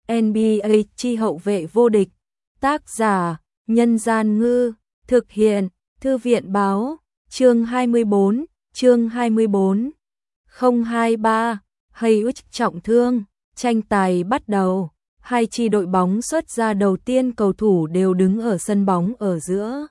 NBA chi hậu vệ vô địch. Tác giả: Nhân Gian Ngư. Thực hiện: Thư viện Báo. Chương 24. 023. Haywood trọng thương. Tranh tài bắt đầu. Hai chi đội bóng xuất ra đầu tiên, cầu thủ đều đứng ở sân bóng ở giữa.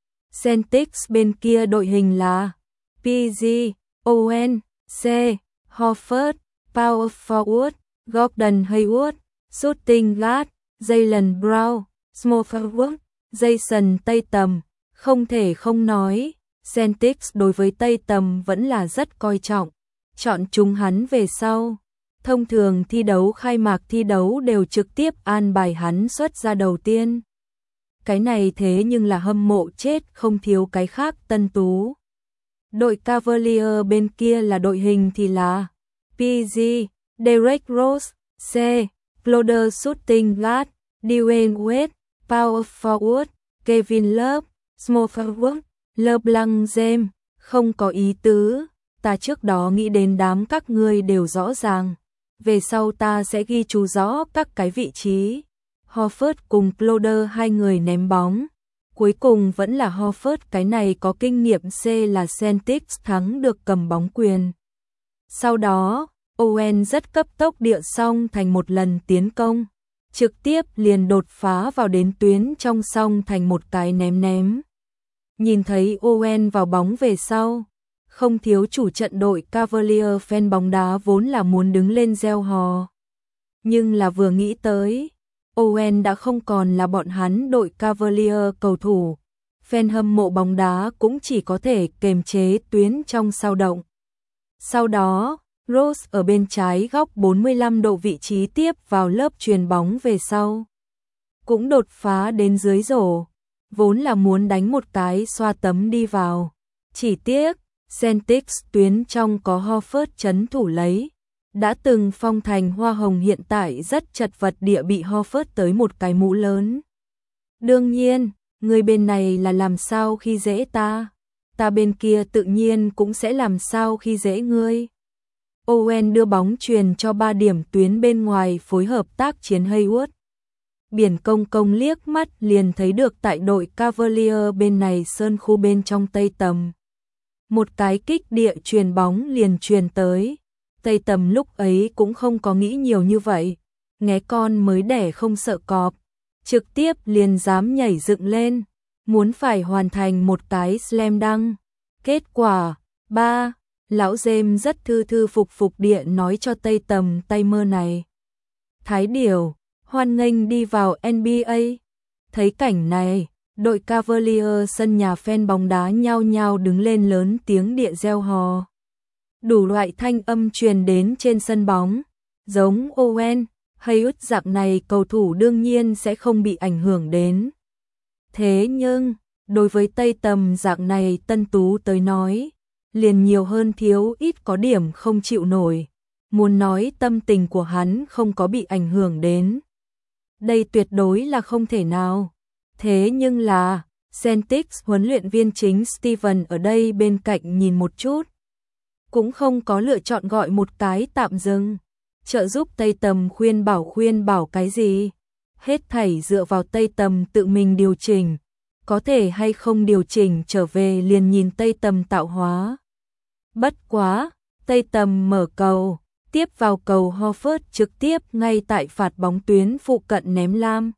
Celtics bên kia đội hình là PG, Owen, C, Horford, Power Forward, Gordon Hayward, Shooting Guard, Jaylen Brown, Small Forward, Jason Tatum. Không thể không nói, Celtics đối với Tatum vẫn là rất coi trọng, chọn chúng hắn về sau. Thông thường thi đấu khai mạc thi đấu đều trực tiếp an bài hắn xuất ra đầu tiên. Cái này thế nhưng là hâm mộ chết không thiếu cái khác tân tú. Đội Cavalier bên kia là đội hình thì là PG, Derrick Rose, C, Crowder Shooting Guard, Dwayne Wade, Power Forward, Kevin Love, Small Forward, LeBron James. Không có ý tứ, ta trước đó nghĩ đến đám các ngươi đều rõ ràng. Về sau ta sẽ ghi chú rõ các cái vị trí. Horford cùng Crowder hai người ném bóng. Cuối cùng vẫn là Horford, cái này có kinh nghiệm, C là Celtics thắng được cầm bóng quyền. Sau đó, Owen rất cấp tốc địa xong thành một lần tiến công. Trực tiếp liền đột phá vào đến tuyến trong xong thành một cái ném. Nhìn thấy Owen vào bóng về sau, không thiếu chủ trận đội Cavalier fan bóng đá vốn là muốn đứng lên reo hò. Nhưng là vừa nghĩ tới, Owen đã không còn là bọn hắn đội Cavalier cầu thủ, fan hâm mộ bóng đá cũng chỉ có thể kềm chế tuyến trong sao động. Sau đó, Rose ở bên trái góc 45 độ vị trí tiếp vào lớp chuyền bóng về sau. Cũng đột phá đến dưới rổ, vốn là muốn đánh một cái xoa tấm đi vào. Chỉ tiếc, Celtics tuyến trong có Horford trấn thủ lấy. Đã từng phong thành hoa hồng hiện tại rất chật vật địa bị Horford tới một cái mũ lớn. Đương nhiên, người bên này là làm sao khi dễ ta, ta bên kia tự nhiên cũng sẽ làm sao khi dễ ngươi. Owen đưa bóng truyền cho 3 điểm tuyến bên ngoài phối hợp tác chiến Hayward. Biển công liếc mắt liền thấy được tại đội Cavalier bên này sơn khu bên trong tây tầm. Một cái kích địa truyền bóng liền truyền tới. Tây tầm lúc ấy cũng không có nghĩ nhiều như vậy. Nghé con mới đẻ không sợ cọp. Trực tiếp liền dám nhảy dựng lên. Muốn phải hoàn thành một cái slam dunk. Kết quả, 3. Lão James rất thư phục địa nói cho Tây tầm tay mơ này. Thái điểu, hoan nghênh đi vào NBA. Thấy cảnh này, đội Cavalier sân nhà fan bóng đá nhao nhao đứng lên lớn tiếng địa reo hò. Đủ loại thanh âm truyền đến trên sân bóng, giống Owen, Hayward dạng này cầu thủ đương nhiên sẽ không bị ảnh hưởng đến. Thế nhưng, đối với Tây tầm dạng này tân tú tới nói, liền nhiều hơn thiếu ít có điểm không chịu nổi. Muốn nói tâm tình của hắn không có bị ảnh hưởng đến, đây tuyệt đối là không thể nào. Thế nhưng là, Celtics huấn luyện viên chính Steven ở đây bên cạnh nhìn một chút, cũng không có lựa chọn gọi một cái tạm dừng, trợ giúp Tây tầm khuyên bảo cái gì. Hết thảy dựa vào Tây tầm tự mình điều chỉnh, có thể hay không điều chỉnh trở về liền nhìn Tây tầm tạo hóa. Bất quá, Tây tầm mở cầu, tiếp vào cầu Horford trực tiếp ngay tại phạt bóng tuyến phụ cận ném lam.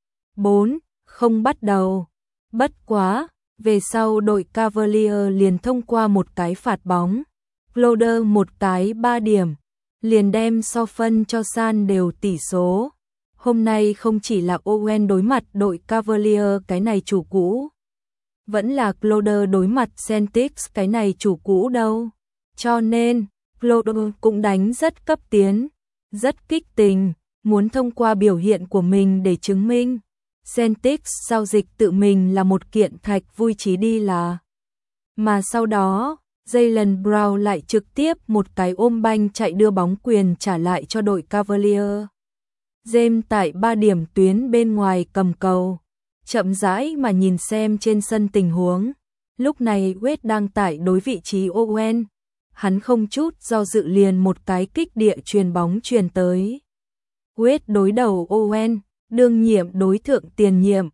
4. Không bắt đầu. Bất quá, về sau đội Cavalier liền thông qua một cái phạt bóng. Crowder một cái 3 điểm, liền đem so phân cho san đều tỷ số. Hôm nay không chỉ là Owen đối mặt đội Cavalier cái này chủ cũ, vẫn là Crowder đối mặt Celtics cái này chủ cũ đâu. Cho nên, Crowder cũng đánh rất cấp tiến, rất kích tình, muốn thông qua biểu hiện của mình để chứng minh Celtics giao dịch tự mình là một kiện thạch vui chí đi là. Mà sau đó, Jaylen Brown lại trực tiếp một cái ôm banh chạy đưa bóng quyền trả lại cho đội Cavalier. James tại 3 điểm tuyến bên ngoài cầm cầu, chậm rãi mà nhìn xem trên sân tình huống. Lúc này Wade đang tại đối vị trí Owen. Hắn không chút do dự liền một cái kích địa truyền bóng truyền tới. Wade đối đầu Owen, đương nhiệm đối thượng tiền nhiệm.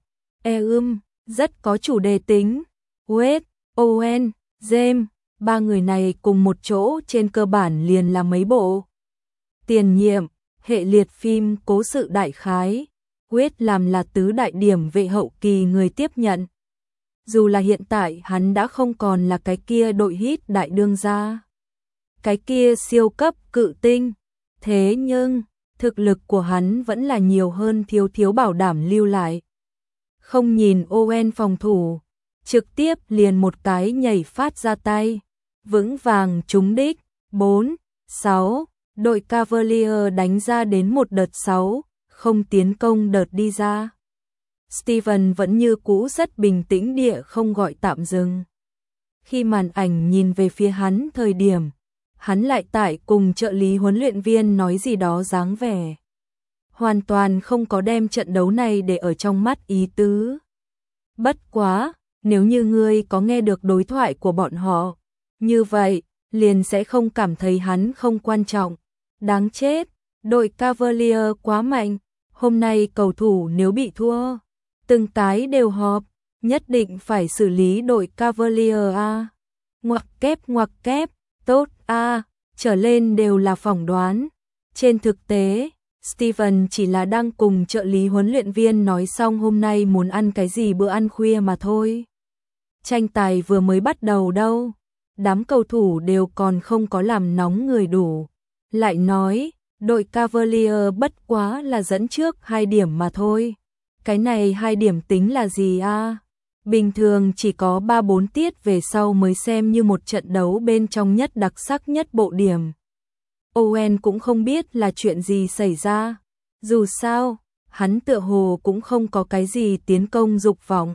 Rất có chủ đề tính. Wade, Owen, James, ba người này cùng một chỗ trên cơ bản liền là mấy bộ. Tiền nhiệm, hệ liệt phim cố sự đại khái. Wade làm là tứ đại điểm vệ hậu kỳ người tiếp nhận. Dù là hiện tại hắn đã không còn là cái kia đội hit đại đương gia, cái kia siêu cấp cự tinh, thế nhưng thực lực của hắn vẫn là nhiều hơn thiếu bảo đảm lưu lại. Không nhìn Owen phòng thủ, trực tiếp liền một cái nhảy phát ra tay, vững vàng trúng đích. 4-6, đội Cavalier đánh ra đến một đợt 6, không tiến công đợt đi ra. Steven vẫn như cũ rất bình tĩnh địa không gọi tạm dừng. Khi màn ảnh nhìn về phía hắn thời điểm, hắn lại tại cùng trợ lý huấn luyện viên nói gì đó dáng vẻ. Hoàn toàn không có đem trận đấu này để ở trong mắt ý tứ. Bất quá, nếu như ngươi có nghe được đối thoại của bọn họ, như vậy, liền sẽ không cảm thấy hắn không quan trọng. Đáng chết, đội Cavalier quá mạnh, hôm nay cầu thủ nếu bị thua, từng cái đều họp, nhất định phải xử lý đội Cavalier a. Ngoặc kép, tốt a, trở lên đều là phỏng đoán. Trên thực tế, Steven chỉ là đang cùng trợ lý huấn luyện viên nói xong hôm nay muốn ăn cái gì bữa ăn khuya mà thôi. Tranh tài vừa mới bắt đầu đâu, đám cầu thủ đều còn không có làm nóng người đủ. Lại nói, đội Cavalier bất quá là dẫn trước 2 điểm mà thôi. Cái này 2 điểm tính là gì a? Bình thường chỉ có 3-4 tiết về sau mới xem như một trận đấu bên trong nhất đặc sắc nhất bộ điểm. Owen cũng không biết là chuyện gì xảy ra. Dù sao, hắn tựa hồ cũng không có cái gì tiến công dục vọng.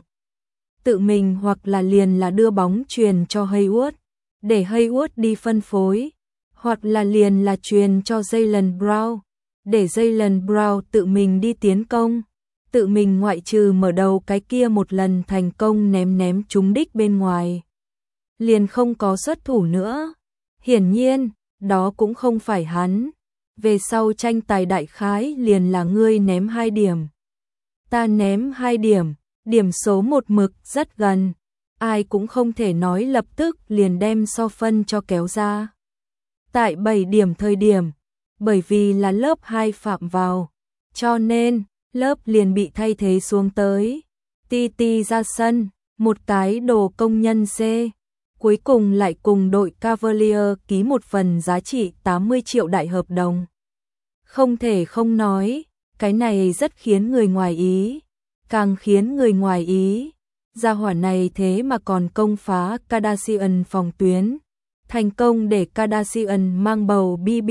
Tự mình hoặc là liền là đưa bóng truyền cho Hayward, để Hayward đi phân phối, hoặc là liền là truyền cho Jaylen Brown, để Jaylen Brown tự mình đi tiến công, tự mình ngoại trừ mở đầu cái kia một lần thành công ném trúng đích bên ngoài. Liền không có xuất thủ nữa. Hiển nhiên, đó cũng không phải hắn. Về sau tranh tài đại khái liền là ngươi ném 2 điểm. Ta ném 2 điểm, điểm số một mực rất gần. Ai cũng không thể nói lập tức liền đem so phân cho kéo ra. Tại 7 điểm thời điểm, bởi vì là lớp 2 phạm vào, cho nên lớp liền bị thay thế xuống tới. Titi ra sân, một cái đồ công nhân C. Cuối cùng lại cùng đội Cavalier ký một phần giá trị 80 triệu đại hợp đồng. Không thể không nói, cái này rất khiến người ngoài ý. Càng khiến người ngoài ý, gia hỏa này thế mà còn công phá Kardashian phòng tuyến. Thành công để Kardashian mang bầu BB.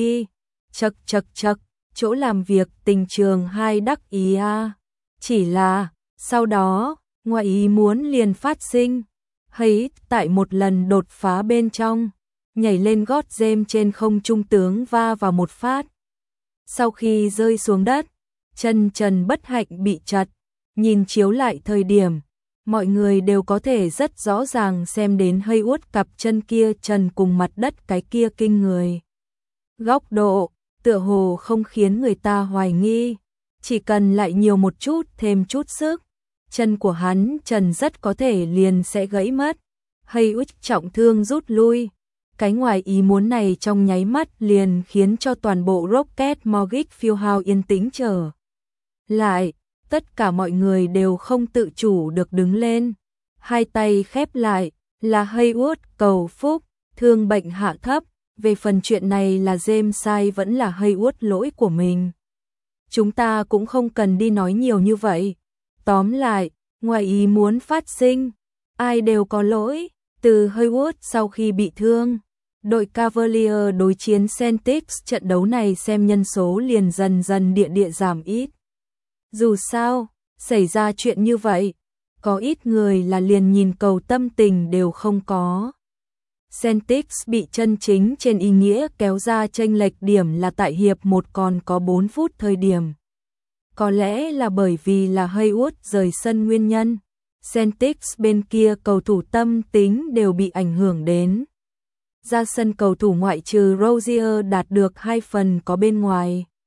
Chật, chỗ làm việc tình trường 2 đắc ý a. Chỉ là, sau đó, ngoại ý muốn liền phát sinh. Hay tại một lần đột phá bên trong, nhảy lên gót James trên không trung tướng va vào một phát. Sau khi rơi xuống đất, chân trần bất hạnh bị chật. Nhìn chiếu lại thời điểm, mọi người đều có thể rất rõ ràng xem đến Hayward cặp chân kia trần cùng mặt đất cái kia kinh người. Góc độ, tựa hồ không khiến người ta hoài nghi, chỉ cần lại nhiều một chút thêm chút sức, chân của hắn trần rất có thể liền sẽ gãy mất. Hayward trọng thương rút lui, cái ngoài ý muốn này trong nháy mắt liền khiến cho toàn bộ Rocket Mortgage Fieldhouse yên tĩnh trở lại. Tất cả mọi người đều không tự chủ được đứng lên, hai tay khép lại, là Hayward cầu phúc, thương bệnh hạ thấp, về phần chuyện này là James sai vẫn là Hayward lỗi của mình. Chúng ta cũng không cần đi nói nhiều như vậy. Tóm lại, ngoài ý muốn phát sinh, ai đều có lỗi, từ Hayward sau khi bị thương. Đội Cavalier đối chiến Celtics trận đấu này xem nhân số liền dần dần địa giảm ít. Dù sao, xảy ra chuyện như vậy, có ít người là liền nhìn cầu tâm tình đều không có. Celtics bị chân chính trên ý nghĩa kéo ra chênh lệch điểm là tại hiệp 1 còn có 4 phút thời điểm. Có lẽ là bởi vì là Hayward rời sân nguyên nhân, Celtics bên kia cầu thủ tâm tính đều bị ảnh hưởng đến. Ra sân cầu thủ ngoại trừ Rozier đạt được 2 phần có bên ngoài.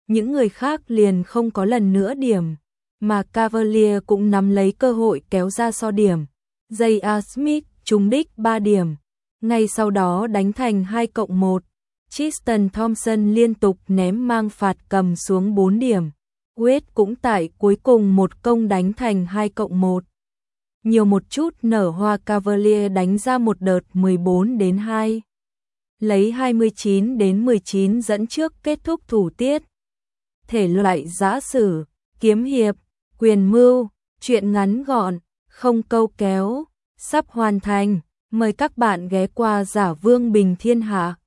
những người khác liền không có lần nữa điểm, mà Cavalier cũng nắm lấy cơ hội kéo ra so điểm. J.R. Smith trúng đích 3 điểm, ngay sau đó đánh thành 2+1. Tristan Thompson liên tục ném mang phạt cầm xuống 4 điểm. Wade cũng tại cuối cùng một công đánh thành 2+1. Nhiều một chút nở hoa, Cavalier đánh ra một đợt 14-2. Lấy 29-19 dẫn trước kết thúc thủ tiết. Thể loại giã sử, kiếm hiệp, quyền mưu, truyện ngắn gọn, không câu kéo, sắp hoàn thành. Mời các bạn ghé qua Giả Vương Bình Thiên Hạ.